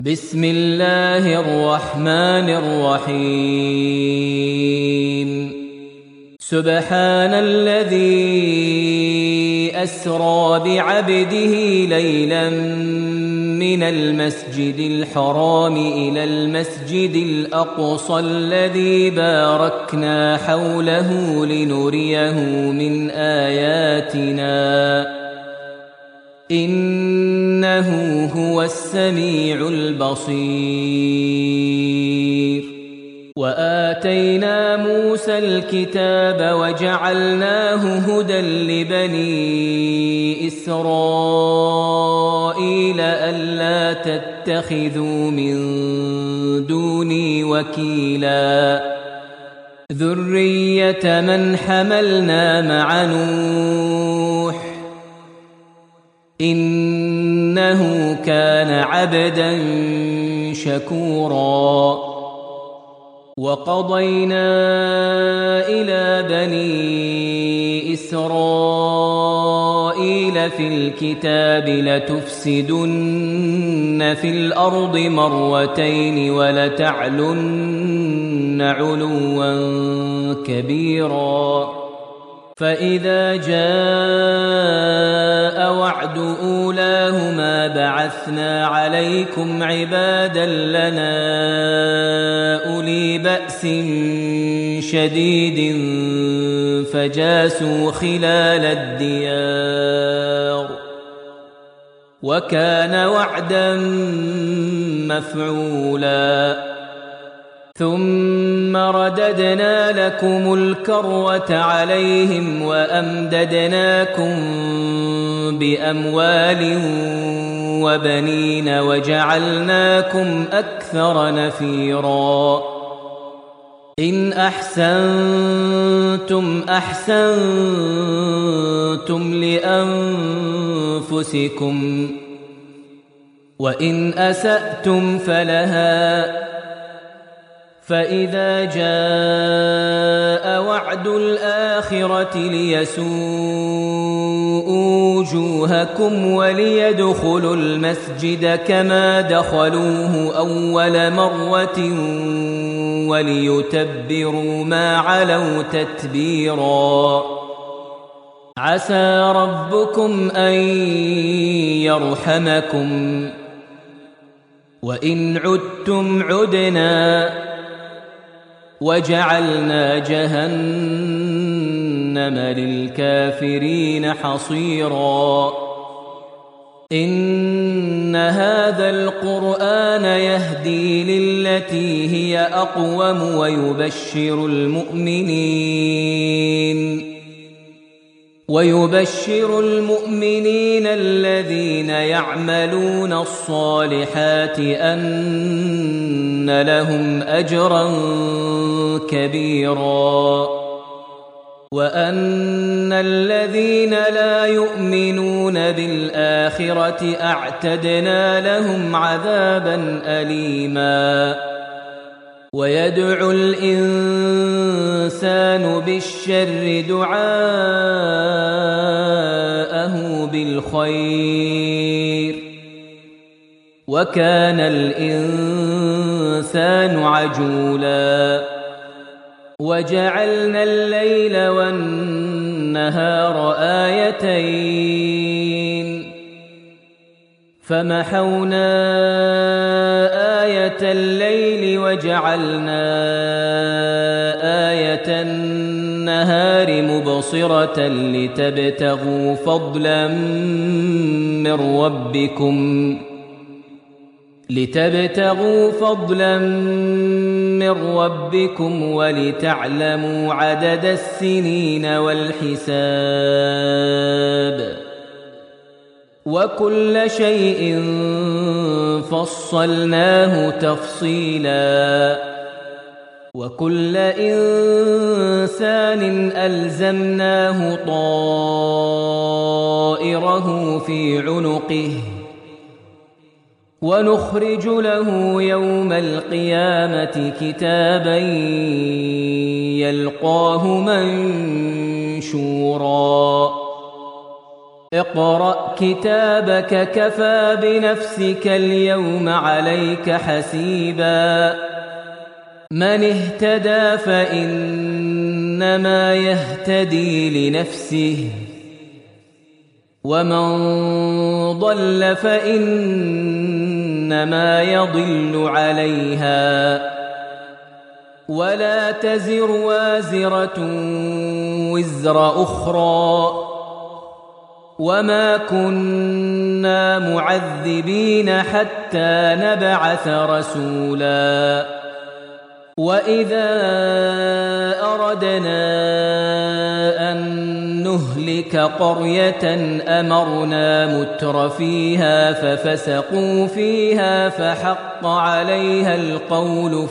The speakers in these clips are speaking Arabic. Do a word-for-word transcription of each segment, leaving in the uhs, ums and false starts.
بسم الله الرحمن الرحيم سبحان الذي أسرى بعبده ليلا من المسجد الحرام إلى المسجد الأقصى الذي باركنا حوله لنريه من آياتنا إنه هو السميع البصير وآتينا موسى الكتاب وجعلناه هدى لبني إسرائيل ألا تتخذوا من دوني وكيلا ذرية من حملنا مع نوح إنه كان عبدا شكورا وقضينا إلى بني إسرائيل في الكتاب لتفسدن في الأرض مرتين ولتعلن علوا كبيرا فإذا جاء وعد أولاهما بعثنا عليكم عبادا لنا أولي بأس شديد فجاسوا خلال الديار وكان وعدا مفعولا ثم رددنا لكم الكرة عليهم وأمددناكم بأموال وبنين وجعلناكم أكثر نفيرا إن أحسنتم أحسنتم لأنفسكم وإن أسأتم فلها فإذا جاء وعد الآخرة ليسوءوا وجوهكم وليدخلوا المسجد كما دخلوه أول مرة وليتبروا ما علوا تتبيرا عسى ربكم أن يرحمكم وإن عدتم عدنا وجعلنا جهنم للكافرين حصيرا إن هذا القرآن يهدي للتي هي أقوم ويبشر المؤمنين ويبشر المؤمنين الذين يعملون الصالحات أن لهم أجرا كبيرا وأن الذين لا يؤمنون بالآخرة أعتدنا لهم عذابا أليما ويدعو الإنسان بالشر دعاءه بالخير وكان الإنسان عجولا وجعلنا الليل والنهار آيتين فمحونا آية الليل وجعلنا آية النهار مبصرة لتبتغوا فضلا من ربكم لتبتغوا فضلا من ربكم ولتعلموا عدد السنين والحساب وكل شيء فصلناه تفصيلا وكل إنسان ألزمناه طائره في عنقه ونخرج له يوم القيامة كتابا يلقاه منشورا اقرأ كتابك كفى بنفسك اليوم عليك حسيبا من اهتدى فإنما يهتدي لنفسه ومن ضل فإنما يضل عليها ولا تزر وازرة وزر أخرى وما كنا معذبين حتى نبعث رسولا وإذا أردنا أن نهلك قرية أمرنا متر فيها ففسقوا فيها فحق عليها القول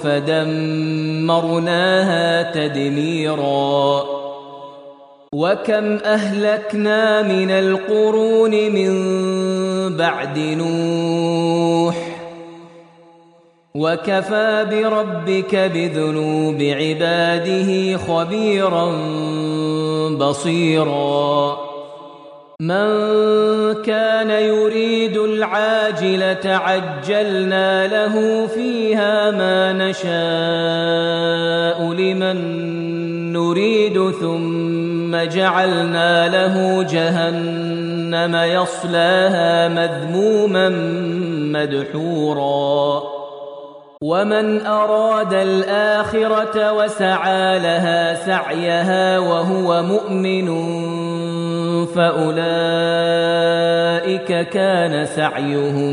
فدمرناها تدميرا وكم أهلكنا من القرون من بعد نوح وكفى بربك بذنوب عباده خبيرا بصيرا من كان يريد العاجلة عجلنا له فيها ما نشاء لمن نريد ثم جعلنا له جهنم يصلاها مذموما مدحورا ومن أراد الآخرة وسعى لها سعيها وهو مؤمن فأولئك كان سعيهم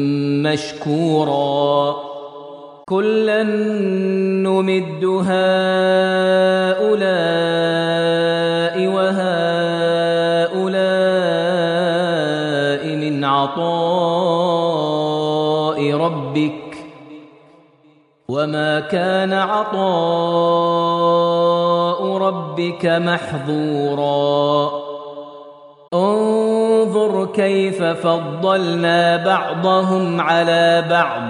مشكورا كلا نمد هؤلاء وهؤلاء من عطاء ربك وما كان عطاء ربك محظورا انظر كيف فضلنا بعضهم على بعض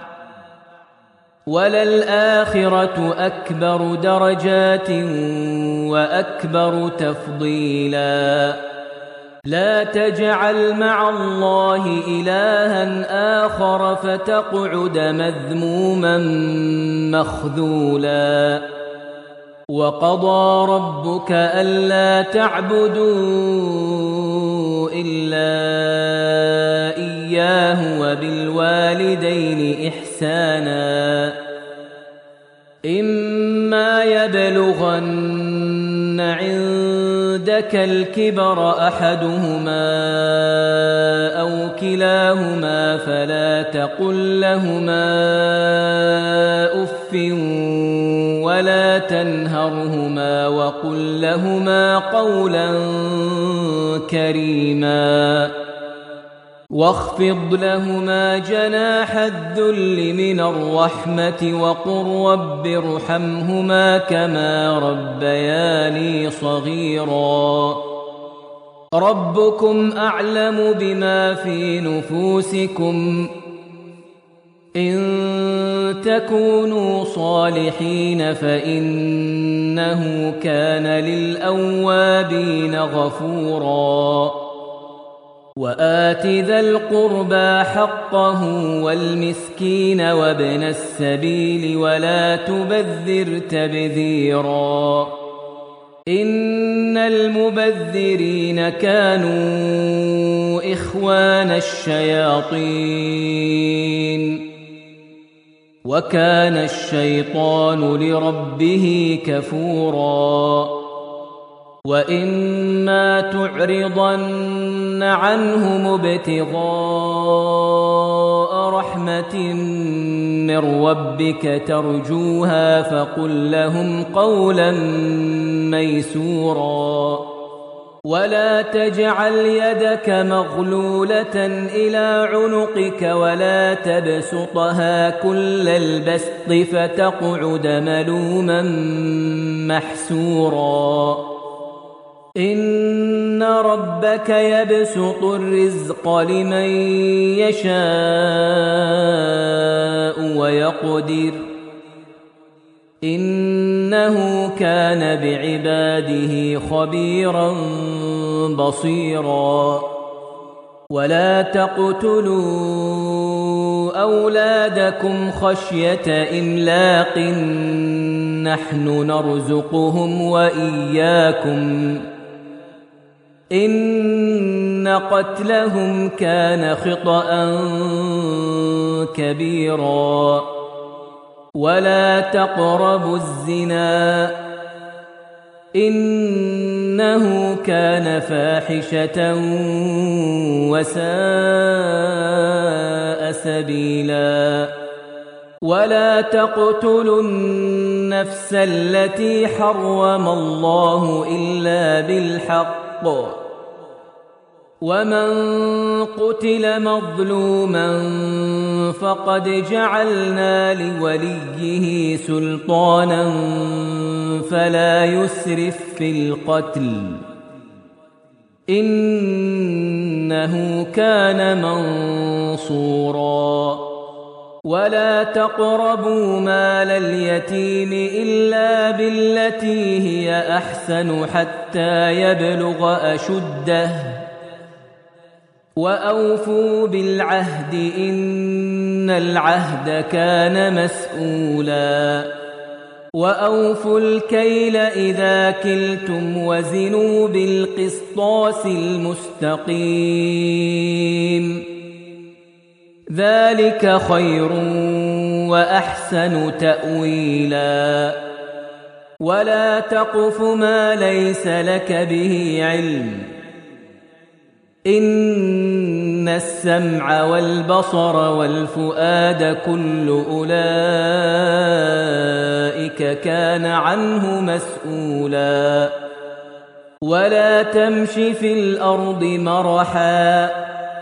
وللآخرة أكبر درجات وأكبر تفضيلا لا تجعل مع الله إلها آخر فتقعد مذموما مخذولا وقضى ربك ألا تعبدوا إلا إياه وبالوالدين إحسانا إما يبلغن عندك الكبر أحدهما أو كلاهما فلا تقل لهما أف ولا تنهرهما وقل لهما قولا كريما واخفض لهما جناح الذل من الرحمة وقل رب ارحمهما كما ربياني صغيرا ربكم أعلم بما في نفوسكم إن تكونوا صالحين فإنه كان للأوابين غفورا وآت ذا القربى حقه والمسكين وابن السبيل ولا تبذر تبذيرا إن المبذرين كانوا إخوان الشياطين وكان الشيطان لربه كفورا وإما تعرضن عنهم ابتغاء رحمة من ربك ترجوها فقل لهم قولا ميسورا ولا تجعل يدك مغلولة إلى عنقك ولا تبسطها كل البسط فتقعد ملوما محسورا إن ربك يبسط الرزق لمن يشاء ويقدر إنه كان بعباده خبيرا بصيرا ولا تقتلوا أولادكم خشية إملاق نحن نرزقهم وإياكم إن قتلهم كان خطأ كبيرا ولا تقربوا الزنا إنه كان فاحشة وساء سبيلا ولا تقتلوا النفس التي حرم الله إلا بالحق ومن قتل مظلوما فقد جعلنا لوليه سلطانا فلا يسرف في القتل إنه كان منصورا ولا تقربوا مال اليتيم إلا بالتي هي أحسن حتى يبلغ أشده وأوفوا بالعهد إن العهد كان مسؤولا وأوفوا الكيل إذا كلتم وزنوا بالقسطاس المستقيم ذلك خير وأحسن تأويلا ولا تقف ما ليس لك به علم إن السمع والبصر والفؤاد كل أولئك كان عنه مسؤولا ولا تمش في الأرض مرحا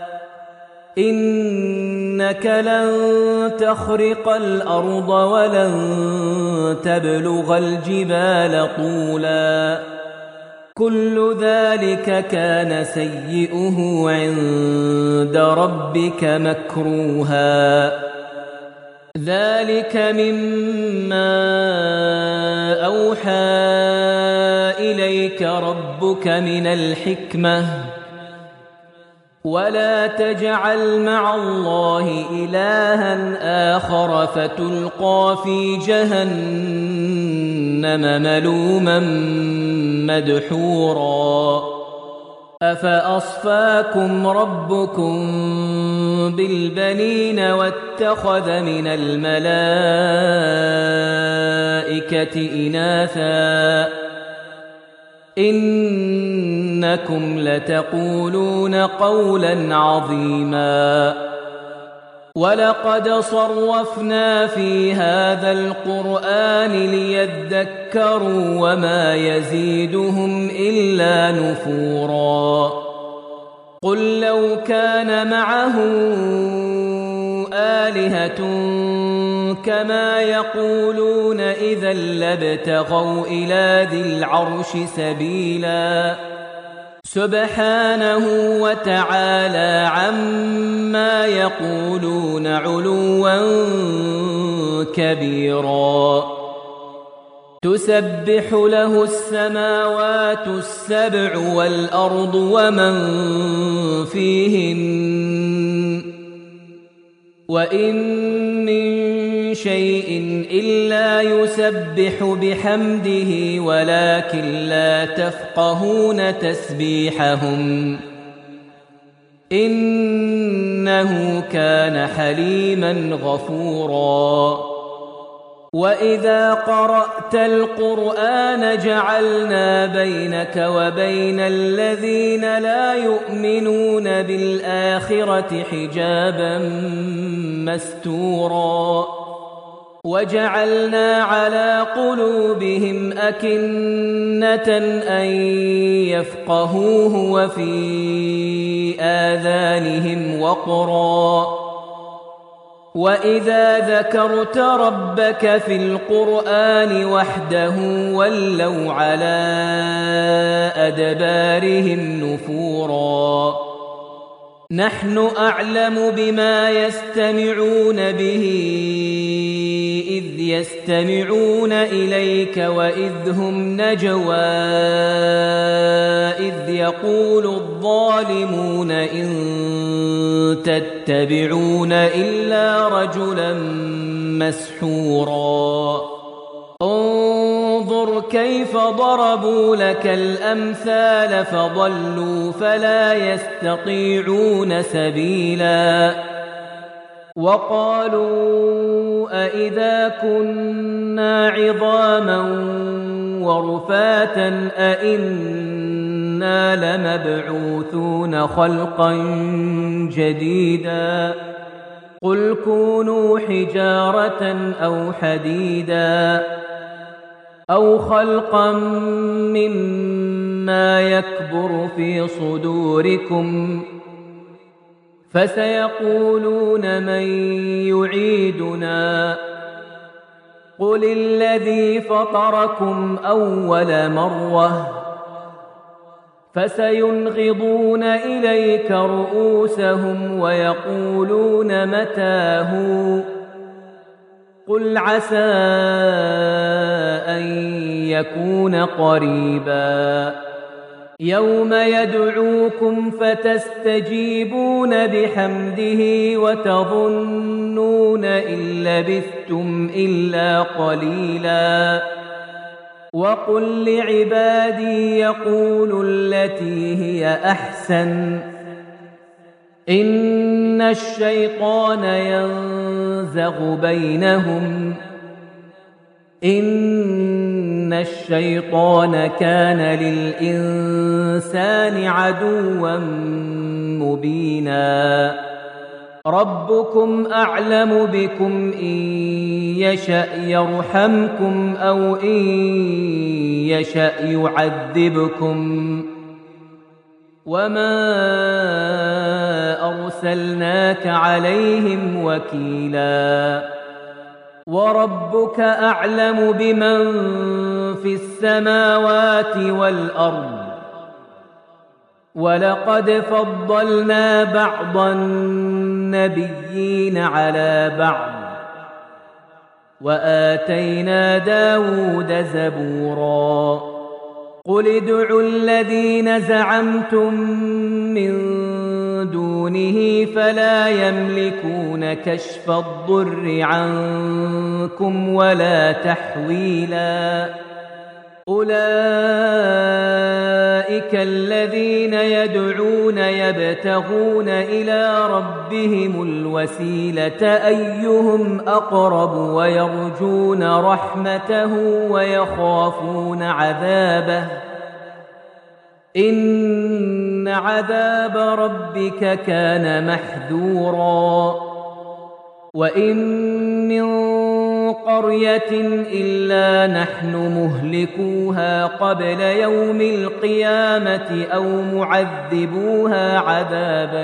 إنك لن تخرق الأرض ولن تبلغ الجبال طولا كل ذلك كان سيئه عند ربك مكروها ذلك مما أوحى إليك ربك من الحكمة ولا تجعل مع الله إلها آخر فتلقى في جهنم ملوما مدحورا أفأصفاكم ربكم بالبنين واتخذ من الملائكة إناثا إنكم لتقولون قولا عظيما ولقد صرفنا في هذا القرآن ليذكروا وما يزيدهم إلا نفورا قل لو كان معه آلهة كما يقولون إذا لابتغوا إلى ذي العرش سبيلا سبحانه وتعالى عما يقولون علوا كبيرا تسبح له السماوات السبع والأرض ومن فيهن وإن من شيء إلا يسبح بحمده ولكن لا تفقهون تسبيحهم إنه كان حليما غفورا وإذا قرأت القرآن جعلنا بينك وبين الذين لا يؤمنون بالآخرة حجابا مستورا وجعلنا على قلوبهم أكنة أن يفقهوه وفي آذانهم وقرا وإذا ذكرت ربك في القرآن وحده ولوا على أدبارهم نفورا نحن أعلم بما يستمعون به إذ يستمعون إليك وإذ هم نجوى إذ يقول الظالمون إن تتبعون إلا رجلا مسحورا انظر كيف ضربوا لك الأمثال فضلوا فلا يستطيعون سبيلا وقالوا أئذا كنا عظاما ورفاتا أئنا لمبعوثون خلقا جديدا قل كونوا حجارة أو حديدا أو خلقا مما يكبر في صدوركم فسيقولون من يعيدنا قل الذي فطركم أول مرة فسينغضون إليك رؤوسهم ويقولون متى هو قل عسى أن يكون قريبا يوم يدعوكم فتستجيبون بحمده وتظنون إن لبثتم إلا قليلا وقل لعبادي يقولوا التي هي أحسن إن الشيطان ينزغ بينهم إن الشيطان كان للإنسان عدوا مبينا ربكم أعلم بكم إن يشأ يرحمكم أو إن يشأ يعذبكم وما أرسلناك عليهم وكيلا وربك أعلم بمن في السماوات والأرض ولقد فضلنا بعض النبيين على بعض وآتينا داود زبورا قل ادعوا الذين زعمتم من دونه فلا يملكون كشف الضر عنكم ولا تحويلا أولئك الذين يدعون يبتغون إلى ربهم الوسيلة أيهم أقرب ويرجون رحمته ويخافون عذابه إن عذاب ربك كان محذورا وإن من قرية إلا نحن مهلكوها قبل يوم القيامة أو معذبوها عذابا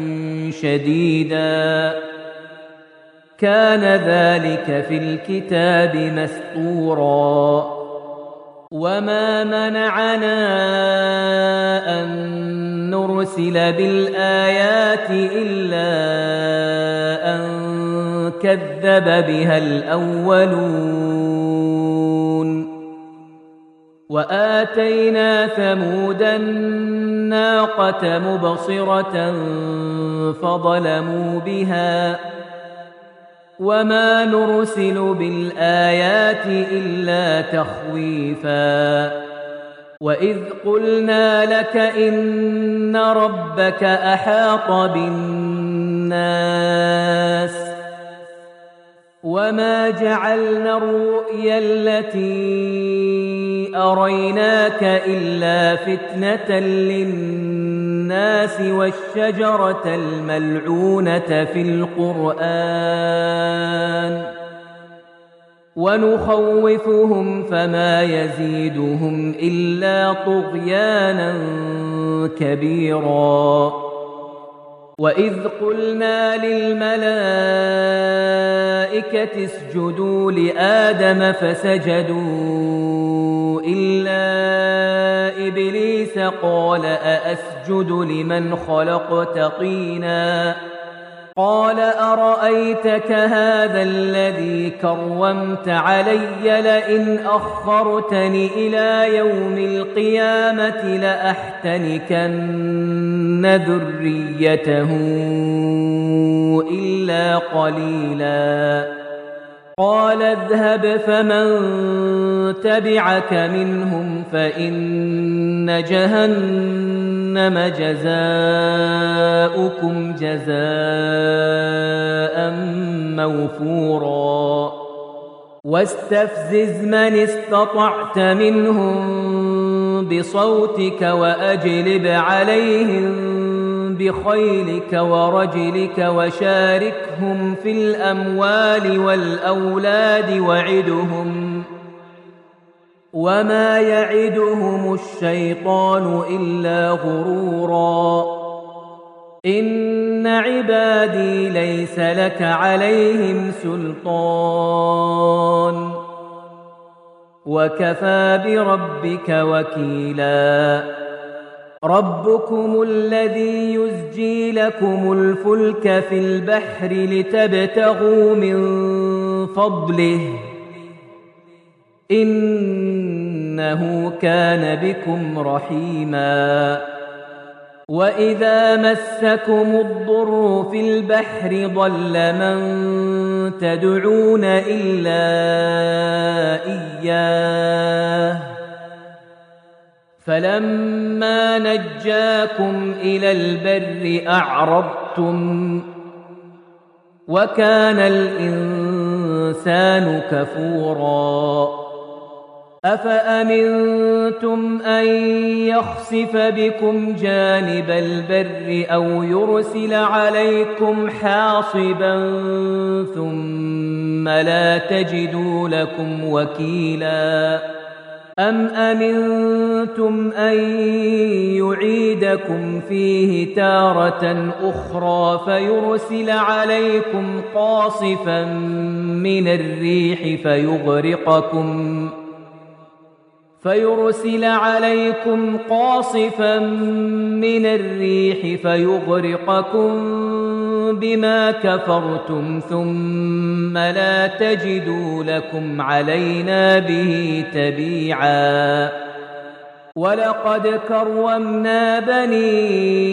شديدا كان ذلك في الكتاب مسطورا وما منعنا أن نرسل بالآيات إلا أن كذب بها الأولون وآتينا ثمود الناقة مبصرة فظلموا بها وما نرسل بالآيات إلا تخويفا وإذ قلنا لك إن ربك أحاط بالناس وما جعلنا الرؤيا التي أريناك إلا فتنة للناس والشجرة الملعونة في القرآن ونخوفهم فما يزيدهم إلا طغيانا كبيرا وإذ قلنا للملائكة اسجدوا لآدم فسجدوا إلا إبليس قال أأسجد لمن خلقت طينا قال أرأيتك هذا الذي كرمت علي لئن أخرتني إلى يوم القيامة لأحتنكن ذريته إلا قليلا قال اذهب فمن تبعك منهم فإن جهنم جزاؤكم جزاء موفورا واستفزز من استطعت منهم بصوتك وأجلب عليهم بخيلك ورجلك وشاركهم في الأموال والأولاد وعدهم وما يعدهم الشيطان إلا غرورا إن عبادي ليس لك عليهم سلطان وكفى بربك وكيلا ربكم الذي يزجي لكم الفلك في البحر لتبتغوا من فضله إنه كان بكم رحيما وإذا مسكم الضر في البحر ضل من تدعون إلا إياه فلما نجاكم إلى البر أعرضتم وكان الإنسان كفورا أفأمنتم أن يخسف بكم جانب البر أو يرسل عليكم حاصبا ثم لا تجدوا لكم وكيلا أم أمنتم أن يعيدكم فيه تارة أخرى فيرسل عليكم قاصفا من الريح فيغرقكم فيرسل عليكم قاصفا من الريح فيغرقكم بما كفرتم ثم لا تجدوا لكم علينا به تبيعا ولقد كرمنا بني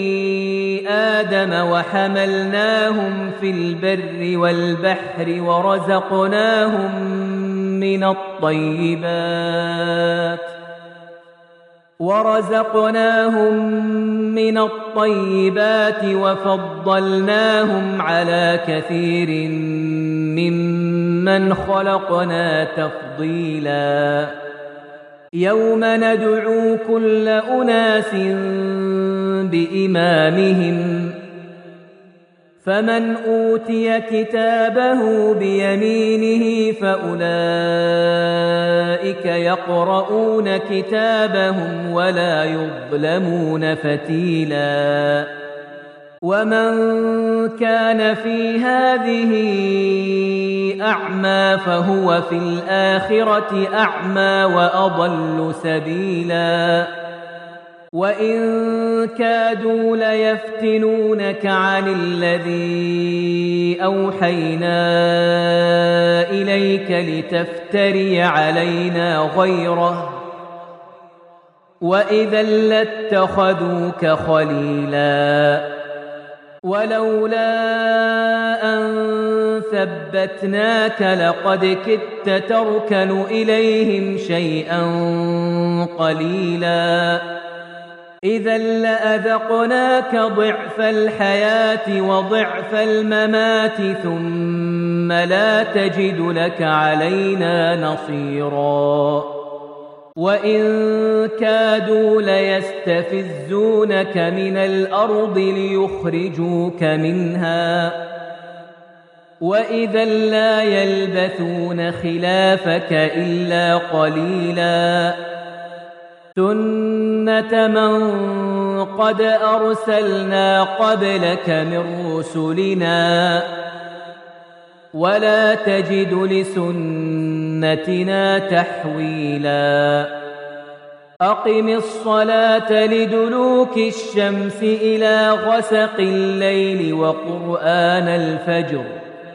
آدم وحملناهم في البر والبحر ورزقناهم من الطيبات ورزقناهم من الطيبات وفضلناهم على كثير ممن خلقنا تفضيلا يوم ندعو كل أناس بإمامهم فمن أوتي كتابه بيمينه فأولئك يقرؤون كتابهم ولا يظلمون فتيلا ومن كان في هذه أعمى فهو في الآخرة أعمى وأضل سبيلا وإن كادوا ليفتنونك عن الذي أوحينا إليك لتفتري علينا غيره وإذا لاتخذوك خليلا ولولا أن ثبتناك لقد كدت تركن إليهم شيئا قليلا إذا لأذقناك ضعف الحياة وضعف الممات ثم لا تجد لك علينا نصيرا وإن كادوا ليستفزونك من الأرض ليخرجوك منها وإذا لا يلبثون خلافك إلا قليلا سنة من قد أرسلنا قبلك من رسلنا ولا تجد لسنتنا تحويلا أقم الصلاة لدلوك الشمس إلى غسق الليل وقرآن الفجر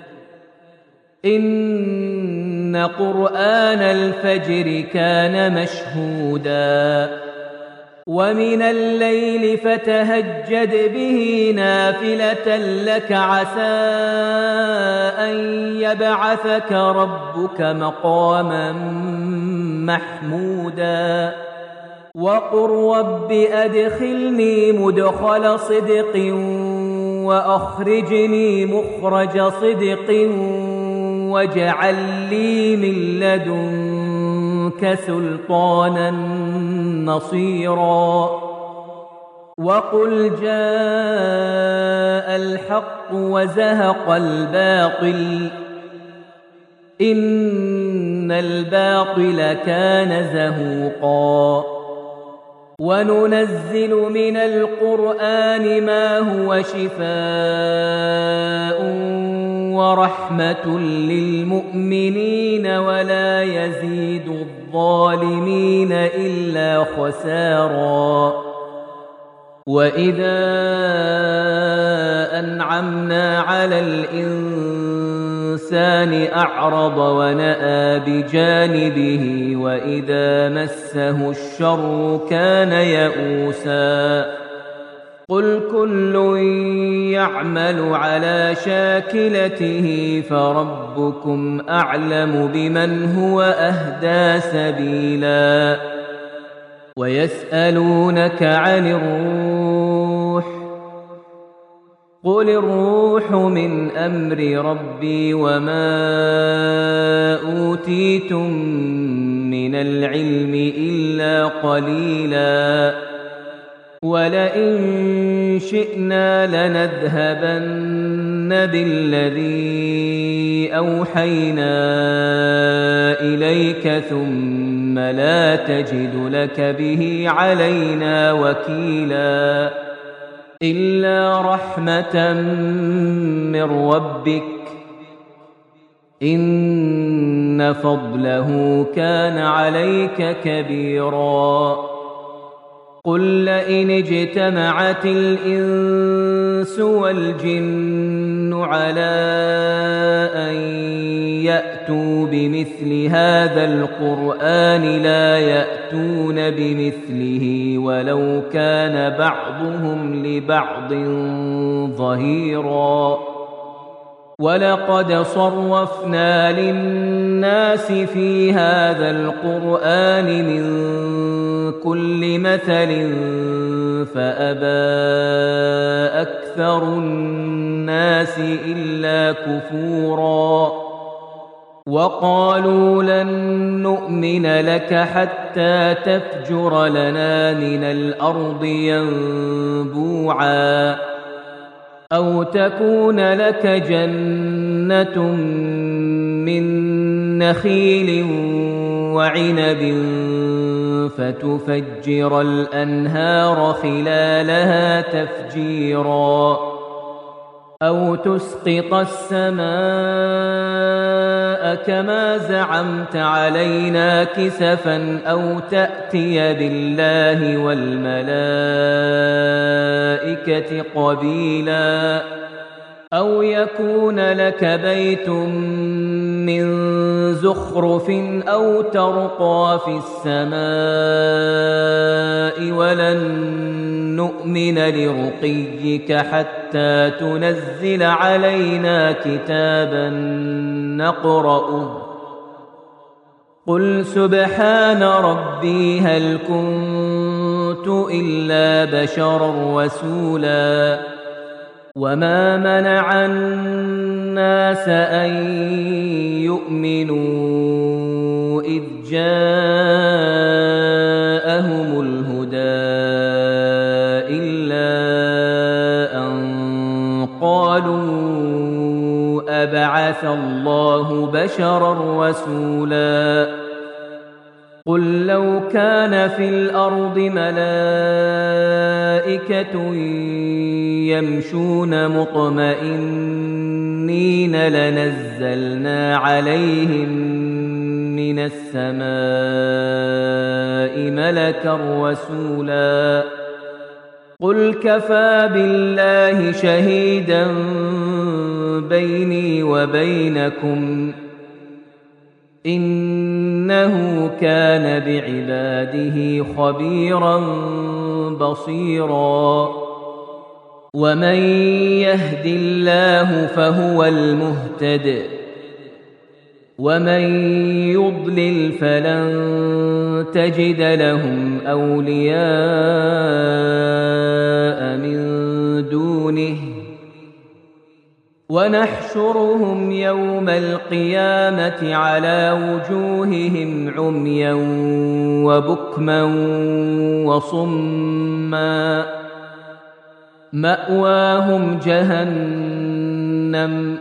إن قرآن الفجر كان مشهودا ومن الليل فتهجد به نافلة لك عسى أن يبعثك ربك مقاما محمودا وقل رب أدخلني مدخل صدق وأخرجني مخرج صدق واجعل لي من لدنك سلطانا نصيرا وقل جاء الحق وزهق الباطل إن الباطل كان زهوقا وننزل من القرآن ما هو شفاء ورحمة للمؤمنين ولا يزيد الظالمين إلا خسارا وإذا أنعمنا على الإنسان أعرض ونأى بجانبه وإذا مسه الشر كان يئوسا قل كل يعمل على شاكلته فربكم أعلم بمن هو أهدى سبيلا ويسألونك عن الروح قل الروح من أمر ربي وما أوتيتم من العلم إلا قليلا ولئن شئنا لنذهبن بالذي أوحينا إليك ثم لا تجد لك به علينا وكيلا إلا رحمة من ربك إن فضله كان عليك كبيرا قل لئن اجتمعت الإنس والجن على أن يأتوا بمثل هذا القرآن لا يأتون بمثله ولو كان بعضهم لبعض ظهيرا ولقد صرفنا للناس في هذا القرآن من كل مثل فأبى أكثر الناس إلا كفورا وقالوا لن نؤمن لك حتى تفجر لنا من الأرض ينبوعا أو تكون لك جنة من نخيل وعنب فتفجر الأنهار خلالها تفجيرا أو تسقط السماء كما زعمت علينا كسفا أو تأتي بالله والملائكة قبيلا أو يكون لك بيت من زخرف أو ترقى في السماء ولن نؤمن لرقيك حتى تنزل علينا كتابا نقرأه قل سبحان ربي هل كنت إلا بشرا رسولا وما منع الناس أن يؤمنوا إذ جاءهم الهدى إلا أن قالوا أبعث الله بشرا رسولا قل لو كان في الأرض ملائكة يمشون مطمئنين لنزلنا عليهم من السماء ملكا رسولا قل كفى بالله شهيدا بيني وبينكم إنه كان بعباده خبيرا بصيرا ومن يهد الله فهو المهتد ومن يضلل فلن تجد لهم أولياء من دونه ونحشرهم يوم القيامة على وجوههم عميا وبكما وصما مأواهم جهنم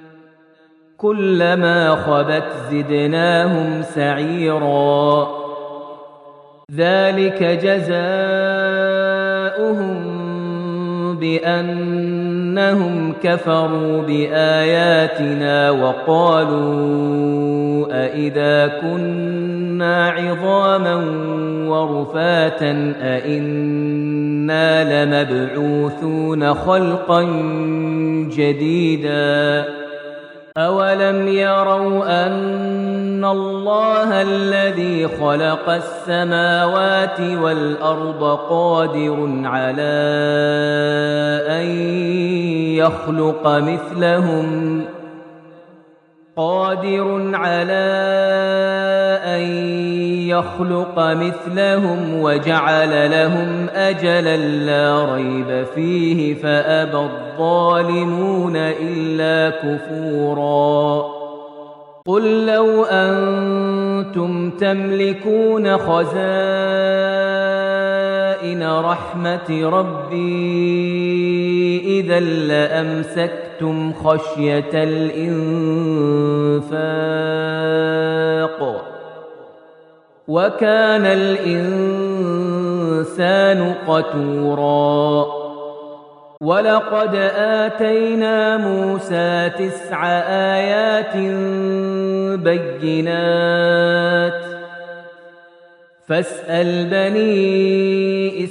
كلما خبت زدناهم سعيرا ذلك جزاؤهم بأنهم كفروا بآياتنا وقالوا أئذا كنا عظاما ورفاتا أئنا لمبعوثون خلقا جديدا أولم يروا أن الله الذي خلق السماوات والأرض قادر على أن يخلق مثلهم قادر على أن يخلق مثلهم وجعل لهم أجلا لا ريب فيه فأبى الظالمون إلا كفورا قل لو أنتم تملكون خزائن رحمة ربي إذا لأمسكتم خشية الإنفاق وكان الإنسان قتورا ولقد آتينا موسى تسع آيات بينات فاسأل بني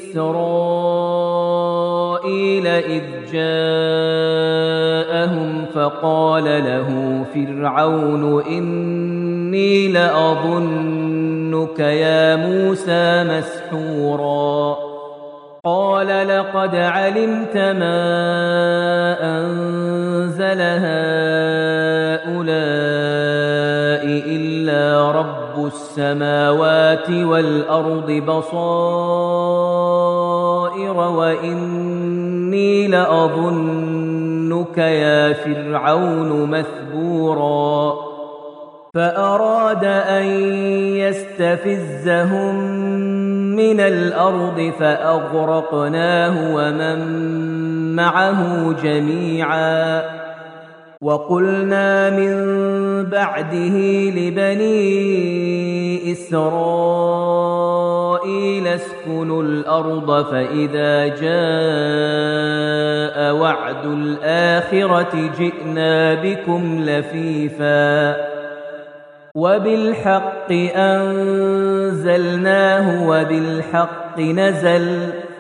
إسرائيل إذ جاءهم فقال له فرعون إني لأظنك يا موسى مسحورا قال لقد علمت ما أنزل هؤلاء إلا رب السماوات والأرض بصائر وإني لأظنك يا فرعون مثبورا فأراد أن يستفزهم من الأرض فأغرقناه ومن معه جميعا وقلنا من بعده لبني إسرائيل اسكنوا الأرض فإذا جاء وعد الآخرة جئنا بكم لفيفا وبالحق أنزلناه وبالحق نزل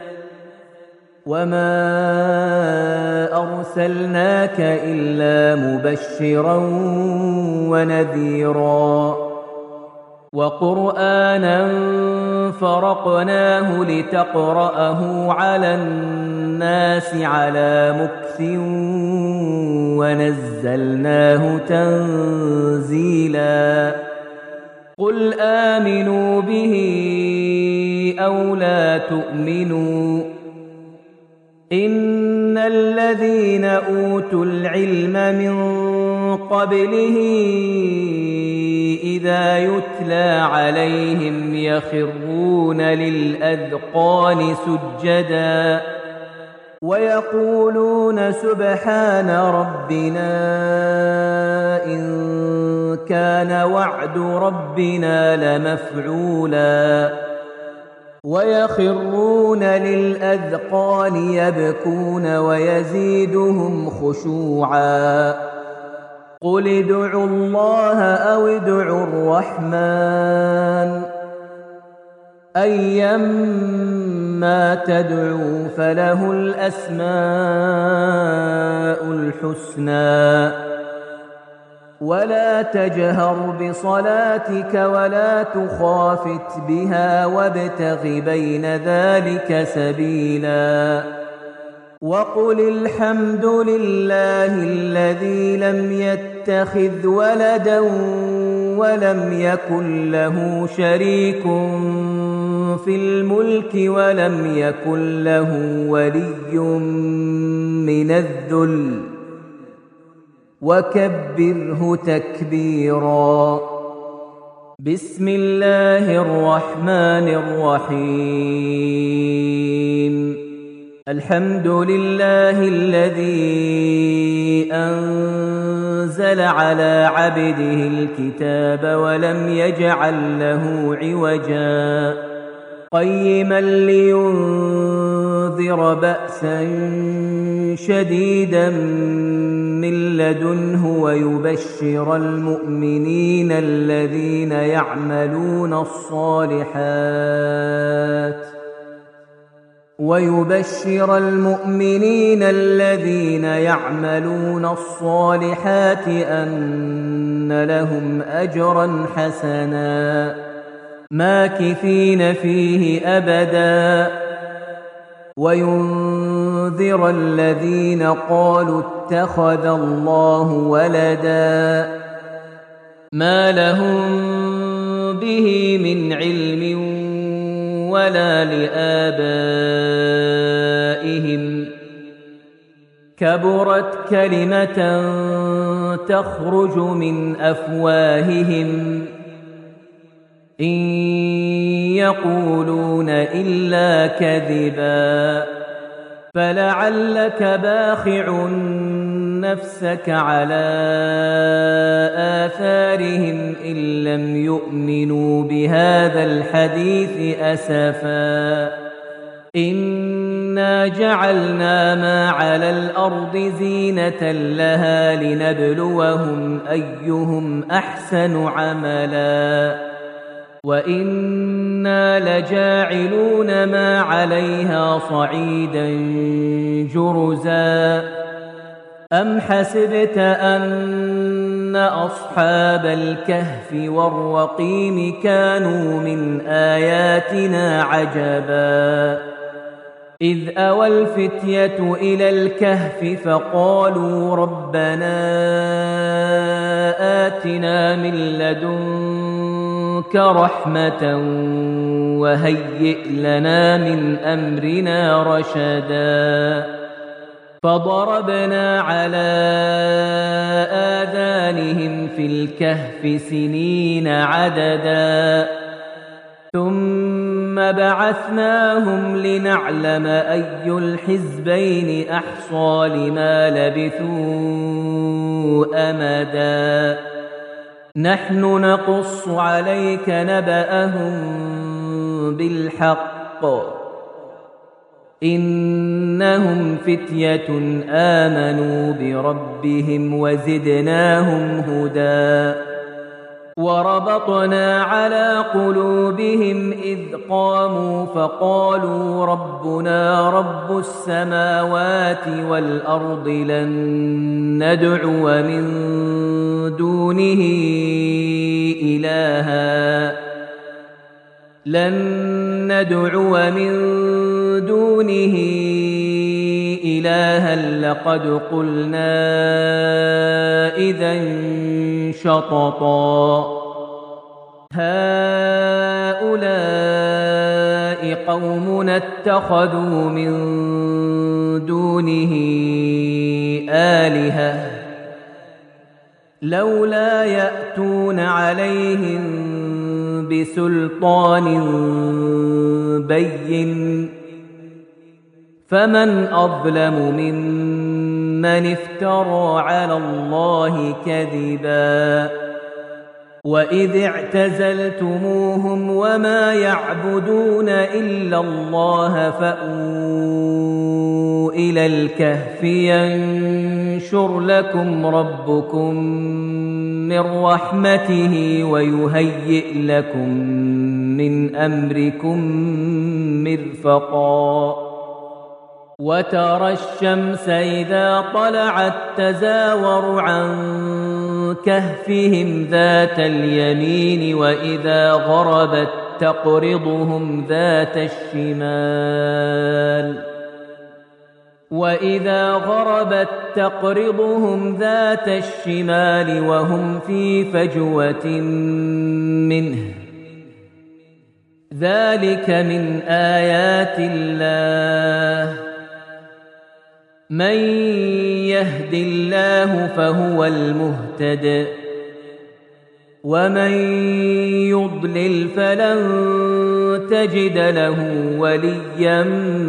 وما أرسلناك إلا مبشرا ونذيرا وقرآنا فرقناه لتقرأه على الناس على مكث ونزلناه تنزيلا قل آمنوا به أو لا تؤمنوا إن الذين أوتوا العلم من قبله إذا يتلى عليهم يخرون للأذقان سجدا ويقولون سبحان ربنا إن كان وعد ربنا لمفعولا ويخرون للأذقان يبكون ويزيدهم خشوعا قل ادعوا الله أو ادعوا الرحمن أيما تدعوا فله الأسماء الحسنى ولا تجهر بصلاتك ولا تخافت بها وابتغ بين ذلك سبيلا وقل الحمد لله الذي لم يتخذ ولدا ولم يكن له شريك في الملك ولم يكن له ولي من الذل وكبره تكبيرا. بسم الله الرحمن الرحيم. الحمد لله الذي أنزل على عبده الكتاب ولم يجعل له عوجا قيما لينذر بأسا شديدا من لدنه ويبشر المؤمنين الذين يعملون الصالحات ويبشر المؤمنين الذين يعملون الصالحات أن لهم أجرا حسنا ماكثين فيه أبدا وينذر الذين قالوا اتخذ الله ولدا ما لهم به من علم ولا لآبائهم كبرت كلمة تخرج من أفواههم إن يقولون إلا كذبا فلعلك باخع نفسك على آثارهم إن لم يؤمنوا بهذا الحديث أسفا إنا جعلنا ما على الأرض زينة لها لنبلوهم أيهم أحسن عملا وإنا لجاعلون ما عليها صعيدا جرزا أم حسبت أن أصحاب الكهف والرقيم كانوا من آياتنا عجبا إذ أوى الفتية إلى الكهف فقالوا ربنا آتنا من لدنك رحمة وهيئ لنا من أمرنا رشدا فضربنا على آذانهم في الكهف سنين عددا ثم بعثناهم لنعلم أي الحزبين أحصى لما لبثوا أمدا نحن نقص عليك نبأهم بالحق إنهم فتية آمنوا بربهم وزدناهم هدى وربطنا على قلوبهم إذ قاموا فقالوا ربنا رب السماوات والأرض لن ندعو من دونه إلها لن ندعو من دونه إلها لقد قلنا إذا شططا هؤلاء قومنا اتخذوا من دونه آلهة لولا يأتون عليهم بسلطان بين فمن أظلم ممن افترى على الله كذبا وإذ اعتزلتموهم وما يعبدون إلا الله فأووا إلى الكهف ينشر لكم ربكم من رحمته ويهيئ لكم من أمركم مرفقا وترى الشمس إذا طلعت تزاور عن كهفهم ذات اليمين وإذا غربت تقرضهم ذات الشمال وإذا غربت تقرضهم ذات الشمال وهم في فجوة منه ذلك من آيات الله من يهد الله فهو المهتد ومن يضلل فلن تجد له وليا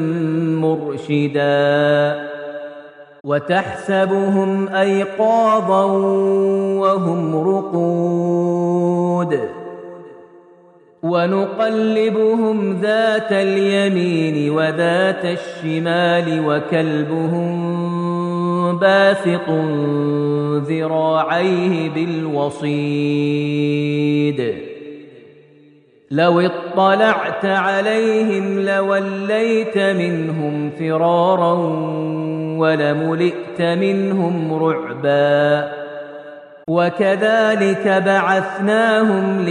مرشدا وتحسبهم أيقاظا وهم رقود ونقلبهم ذات اليمين وذات الشمال وكلبهم باسط ذراعيه بالوصيد لو اطلعت عليهم لوليت منهم فرارا ولملئت منهم رعبا وكذلك بعثناهم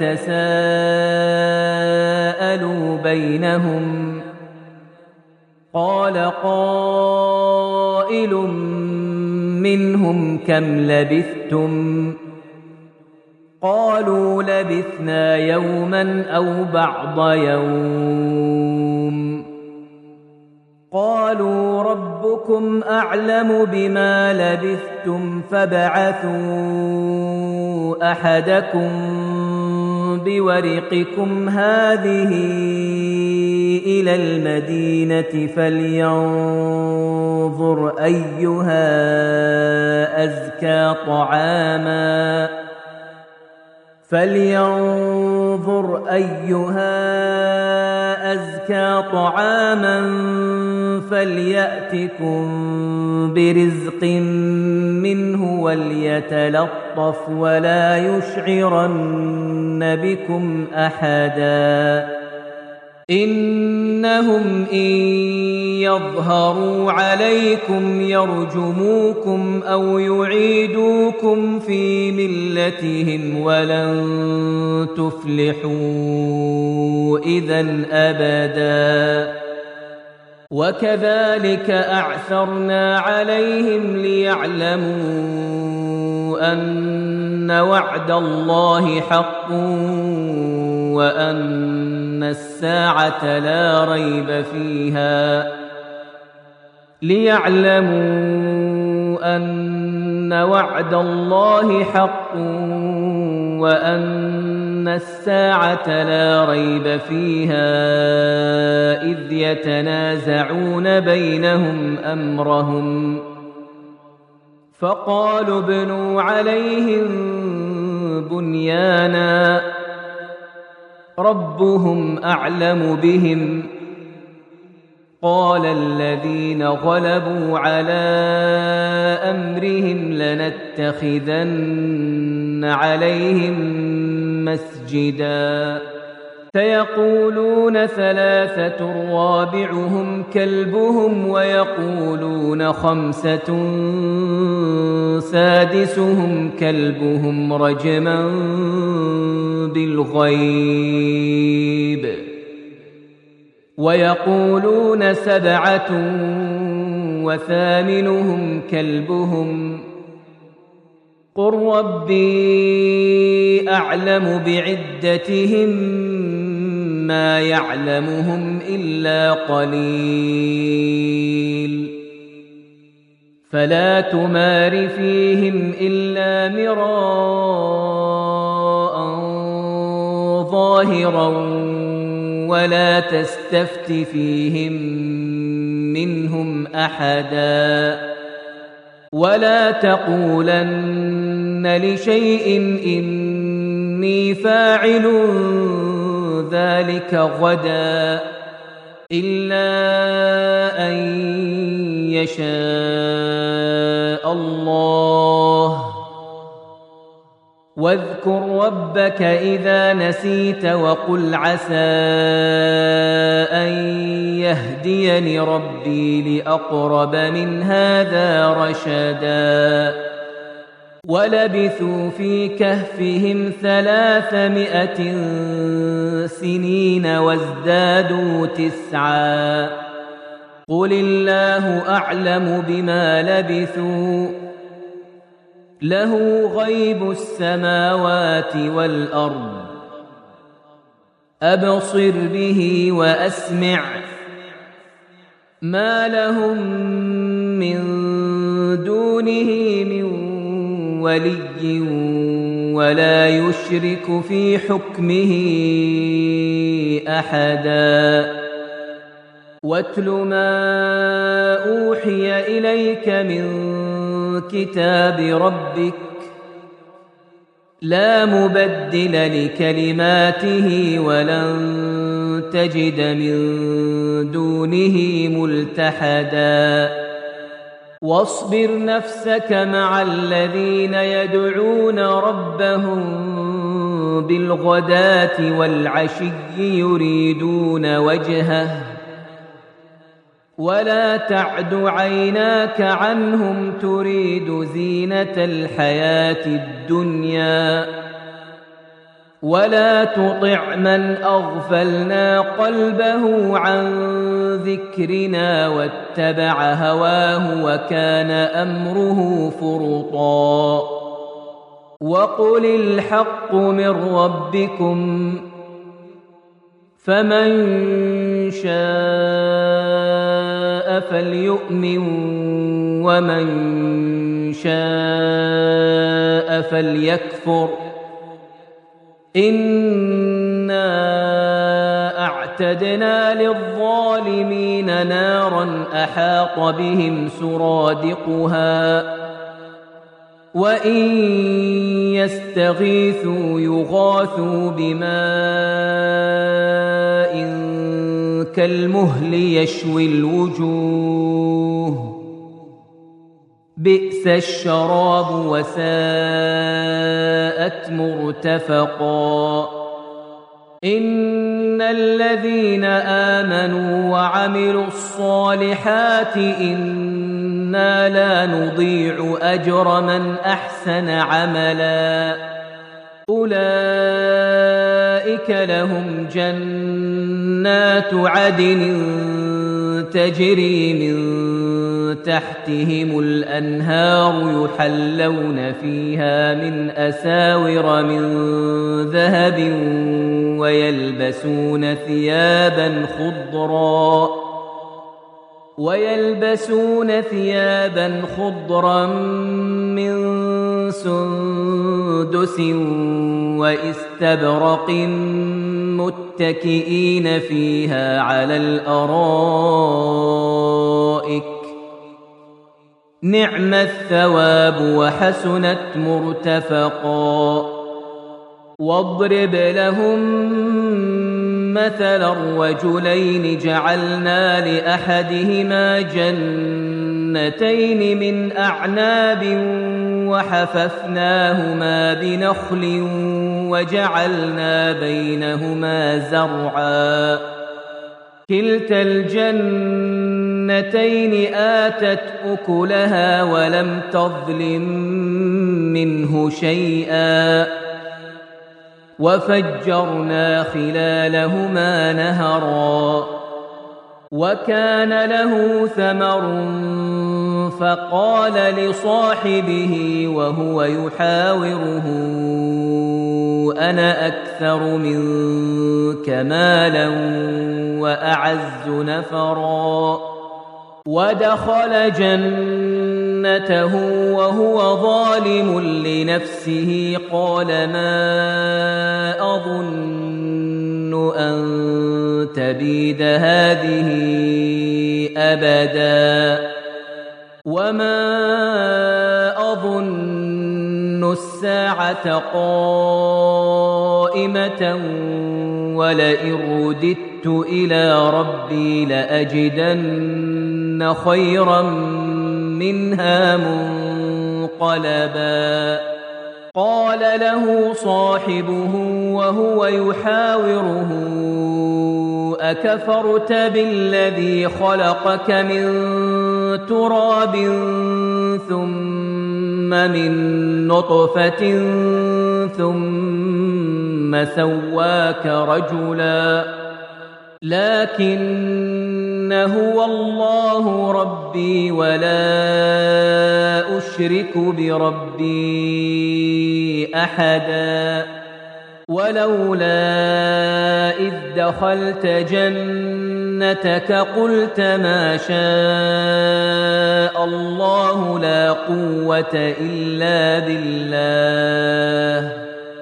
ليتساءلوا بينهم قال قائل منهم كم لبثتم قالوا لبثنا يوما أو بعض يوم قالوا ربكم أعلم بما لبثتم فابعثوا أحدكم بورقكم هذه إلى المدينة فلينظر أيها أزكى طعاما فلينظر أيها أزكى طعاما فليأتكم برزق منه وليتلطف ولا يشعرن بكم أحدا إنهم إن يظهروا عليكم يرجموكم أو يعيدوكم في ملتهم ولن تفلحوا إذن أبدا وكذلك أعثرنا عليهم ليعلموا أن وعد الله حق وأن الساعة لا ريب فيها ليعلموا أن وعد الله حق وأن الساعة لا ريب فيها إذ يتنازعون بينهم أمرهم فقالوا ابنوا عليهم بنيانا ربهم أعلم بهم قال الذين غلبوا على أمرهم لنتخذن عليهم مسجدا سيقولون ثلاثة رابعهم كلبهم ويقولون خمسة سادسهم كلبهم رجما بالغيب ويقولون سبعة وثامنهم كلبهم قل ربي أعلم بعدتهم ما يعلمهم إلا قليل فلا تمار فيهم إلا مراء ظاهرا ولا تستفت فيهم منهم أحدا ولا تقولن لشيء إني فاعل ذلك غدا إلا أن يشاء الله واذكر ربك إذا نسيت وقل عسى أن يهديني ربي لأقرب من هذا رشدا ولبثوا في كهفهم ثلاثمائة سنين وازدادوا تسعا قل الله أعلم بما لبثوا له غيب السماوات والأرض أبصر به وأسمع ما لهم من دونه من ولي ولا يشرك في حكمه أحدا واتل ما أوحي إليك من كتاب ربك لا مبدل لكلماته ولن تجد من دونه ملتحدا واصبر نفسك مع الذين يدعون ربهم بالغداة والعشي يريدون وجهه ولا تعد عيناك عنهم تريد زينة الحياة الدنيا ولا تطع من أغفلنا قلبه عن ذكرنا واتبع هواه وكان أمره فرطا وقل الحق من ربكم فمن شاء فليؤمن ومن شاء فليكفر إنا أعتدنا للظالمين نارا أحاط بهم سرادقها وإن يستغيثوا يغاثوا بماء كالمهل يشوي الوجوه بئس الشراب وساءت مرتفقا إن الذين آمنوا وعملوا الصالحات إنا لا نضيع أجر من أحسن عملا أولئك لهم جنات عدن تجري من تحتهم الأنهار يحلون فيها من أساور من ذهب ويلبسون ثيابا خضرا ويلبسون ثيابا خضرا من سندس واستبرق متكئين فيها على الأرائك نعم الثواب وحسنت مرتفقا واضرب لهم مثلا الرجلين جعلنا لأحدهما جنتين من أعناب وحففناهما بنخل وجعلنا بينهما زرعا كلتا الجنتين آتت أكلها ولم تظلم منه شيئا وفجرنا خلالهما نهرا وكان له ثمر فقال لصاحبه وهو يحاوره أنا أكثر منك مالا وأعز نفرا ودخل جنته وهو ظالم لنفسه قال ما أظن أن تبيد هذه أبدا وما أظن الساعة قائمة ولئن رددت إلى ربي لأجدن خيرا منها منقلبا قال له صاحبه وهو يحاوره أكفرت بالذي خلقك من تراب ثم من نطفة ثم سواك رجلا لكن هو الله ربي ولا أشرك بربي أحدا ولولا إذ دخلت جنتك قلت ما شاء الله لا قوة إلا بالله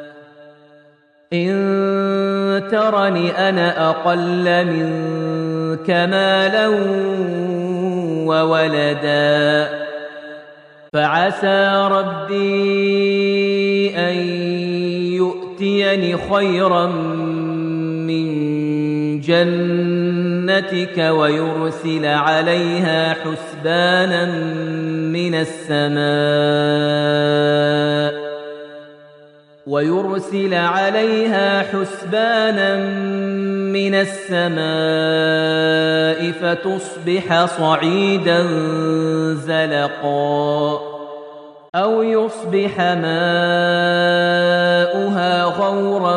إن ترني أنا أقل منك مالا وولدا فعسى ربي أن يؤتيني خيرا من جنتك ويرسل عليها حسبانا من السماء ويرسل عليها حسبانا من السماء فتصبح صعيدا زلقا أو يصبح ماؤها غورا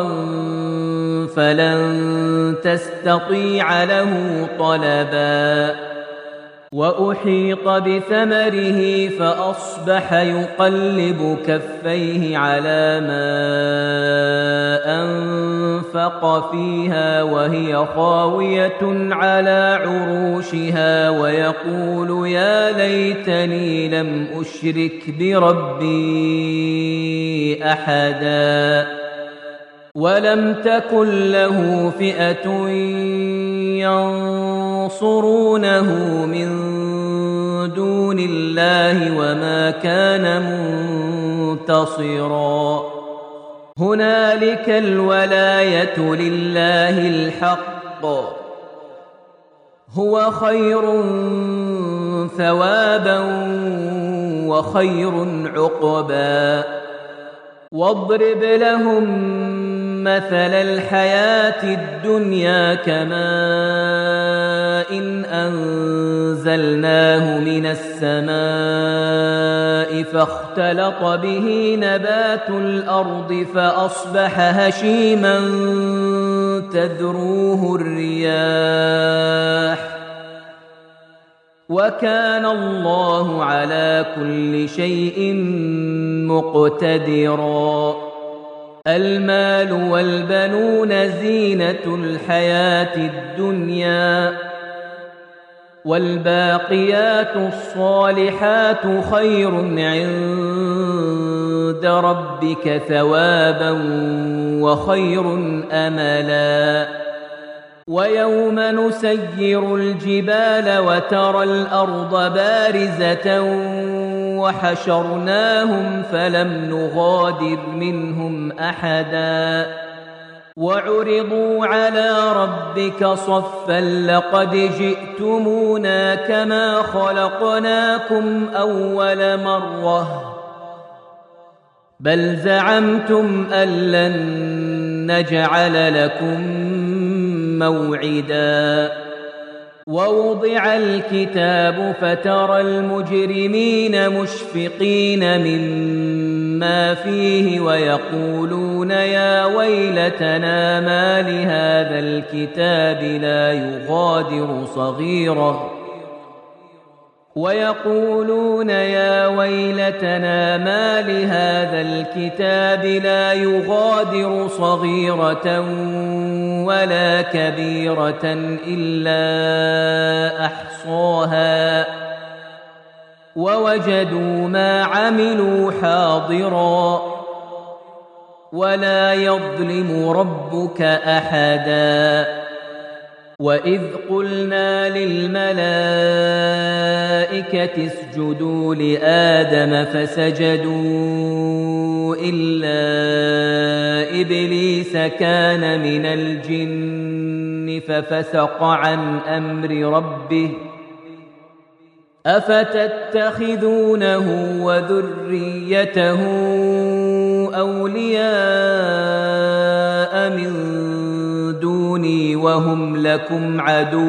فلن تستطيع له طلبا وأحيط بثمره فأصبح يقلب كفيه على ما أنفق فيها وهي خاوية على عروشها ويقول يا ليتني لم أشرك بربي أحدا ولم تكن له فئة ينصرونه من دون الله وما كان منتصرا هنالك الولاية لله الحق هو خير ثوابا وخير عقبا واضرب لهم مثل الحياة الدنيا كماء إن أنزلناه من السماء فاختلط به نبات الأرض فأصبح هشيما تذروه الرياح وكان الله على كل شيء مقتدرا المال والبنون زينة الحياة الدنيا والباقيات الصالحات خير عند ربك ثوابا وخير أملا ويوم نسير الجبال وترى الأرض بارزة وحشرناهم فلم نغادر منهم أحدا وعرضوا على ربك صفا لقد جئتمونا كما خلقناكم أول مرة بل زعمتم أن لن نجعل لكم موعدا ووضع الكتاب فترى المجرمين مشفقين مما فيه ويقولون يا ويلتنا ما لهذا الكتاب لا يغادر صغيرة ويقولون يا ويلتنا ما لهذا الكتاب لا يغادر صغيرة ولا كبيرة إلا أحصاها ووجدوا ما عملوا حاضرا ولا يظلم ربك أحدا وإذ قلنا للملائكة اسجدوا لآدم فسجدوا إلا إبليس كان من الجن ففسق عن أمر ربه أفتتخذونه وذريته أولياء من دوني وهم لكم عدو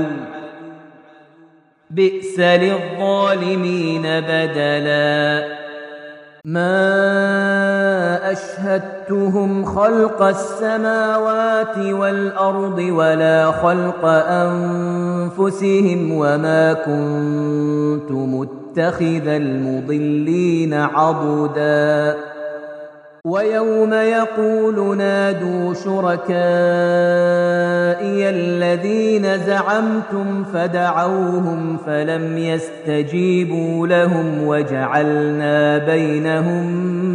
بئس للظالمين بدلا ما أشهدتهم خلق السماوات والأرض ولا خلق أنفسهم وما كنت متخذ المضلين عضدا ويوم يقول نادوا شركائي الذين زعمتم فدعوهم فلم يستجيبوا لهم وجعلنا بينهم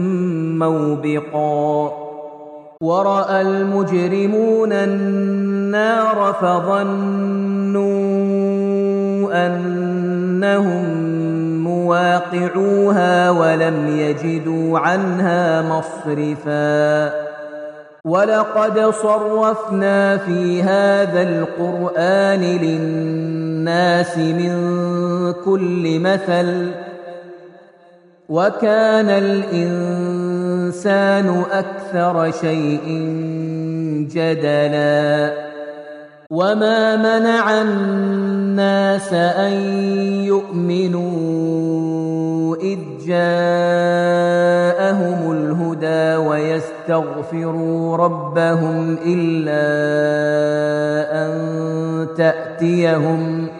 موبقا ورأى المجرمون النار فظنوا أنهم مواقعوها ولم يجدوا عنها مصرفا ولقد صرفنا في هذا القرآن للناس من كل مثل وكان الإنسان أكثر شيء جدلا وما منع الناس أن يؤمنوا إذ جاءهم الهدى ويستغفروا ربهم إلا أن تأتيهم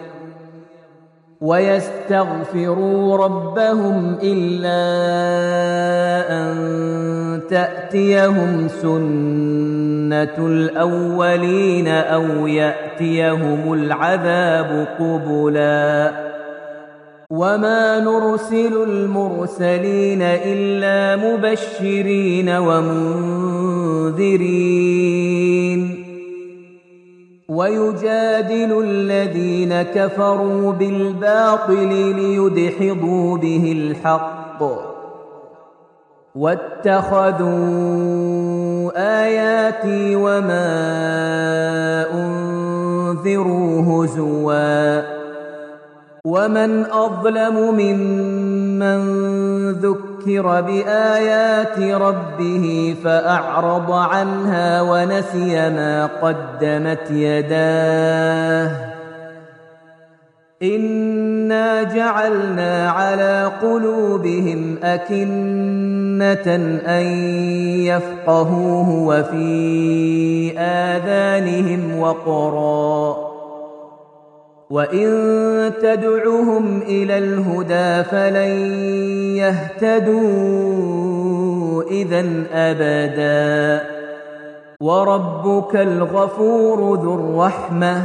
ويستغفروا ربهم إلا أن تأتيهم سنة الأولين أو يأتيهم العذاب قبلا وما نرسل المرسلين إلا مبشرين ومنذرين ويجادل الذين كفروا بالباطل ليدحضوا به الحق واتخذوا آياتي وما أنذروا هزوا ومن أظلم ممن ذكر بآيات ربه فأعرض عنها ونسي ما قدمت يداه إنا جعلنا على قلوبهم أكنة أن يفقهوه وفي آذانهم وقرا وإن تدعهم إلى الهدى فلن يهتدوا إذن أبدا وربك الغفور ذو الرحمة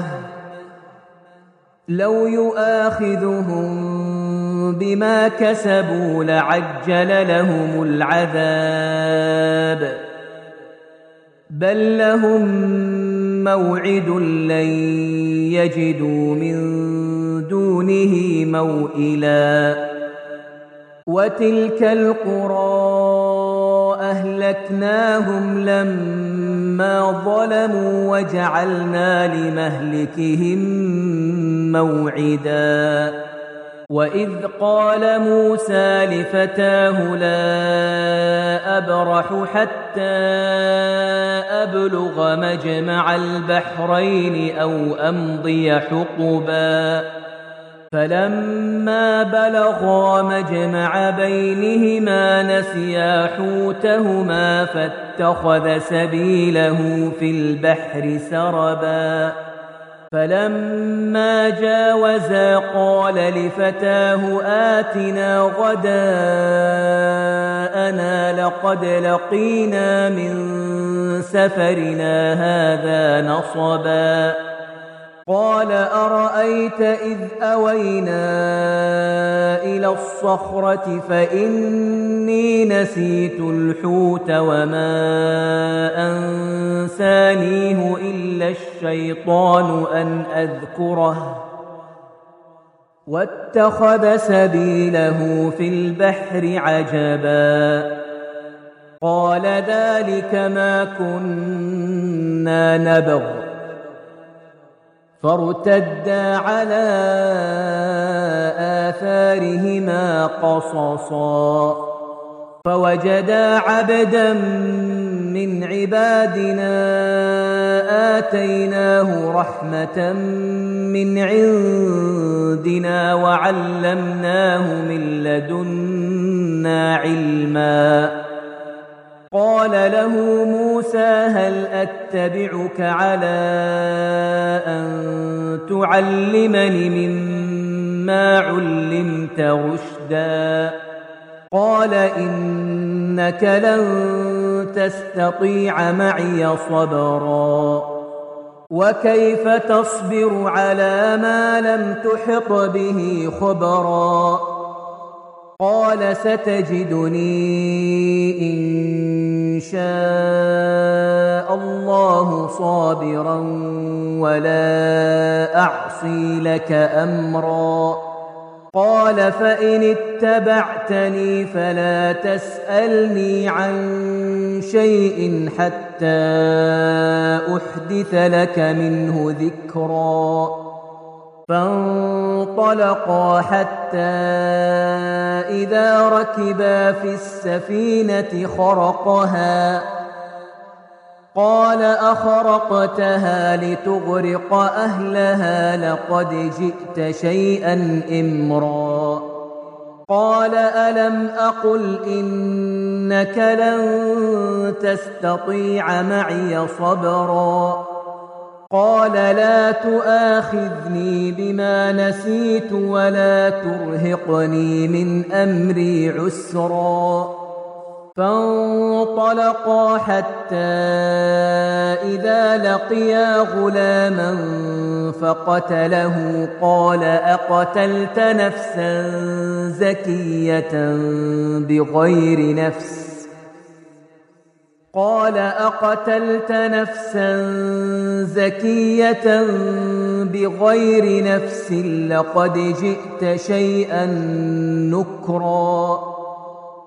لو يؤاخذهم بما كسبوا لعجل لهم العذاب بل لهم موعد لن يجدوا من دونه موئلا وتلك القرى أهلكناهم لما ظلموا وجعلنا لمهلكهم موعدا وإذ قال موسى لفتاه لا أبرح حتى أبلغ مجمع البحرين أو أمضي حقبا فلما بلغا مجمع بينهما نسيا حوتهما فاتخذ سبيله في البحر سربا فلما جاوزا قال لفتاه آتنا غداءنا لقد لقينا من سفرنا هذا نصبا قال أرأيت إذ أوينا إلى الصخرة فإني نسيت الحوت وما أنسانيه إلا الشيطان أن أذكره واتخذ سبيله في البحر عجبا قال ذلك ما كنا نبغ فارتدا على آثارهما قصصا فوجدا عبدا من عبادنا آتيناه رحمة من عندنا وعلمناه من لدنا علما. قال له موسى هل أتبعك على أن تعلمني مما علمت رشدا؟ قال إنك لن تستطيع معي صبرا وكيف تصبر على ما لم تحط به خبرا؟ قال ستجدني إن شاء الله صابرا ولا أعصي لك أمرا. قال فإن اتبعتني فلا تسألني عن شيء حتى أحدث لك منه ذكرا. فانطلقا حتى إذا ركبا في السفينة خرقها قال أخرقتها لتغرق أهلها لقد جئت شيئا إمرا. قال ألم أقل إنك لن تستطيع معي صبرا؟ قال لا تؤاخذني بما نسيت ولا ترهقني من أمري عسرا. فانطلقا حتى إذا لقيا غلاما فقتله قال أقتلت نفسا زكية بغير نفس قال أقتلت نفسا زكية بغير نفس لقد جئت شيئا نكرا.